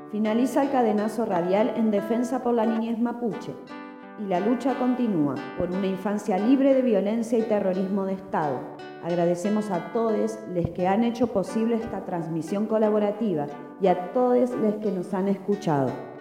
Finaliza el cadenazo radial en defensa por la niñez mapuche y la lucha continúa por una infancia libre de violencia y terrorismo de Estado. Agradecemos a todos los que han hecho posible esta transmisión colaborativa y a todos los que nos han escuchado.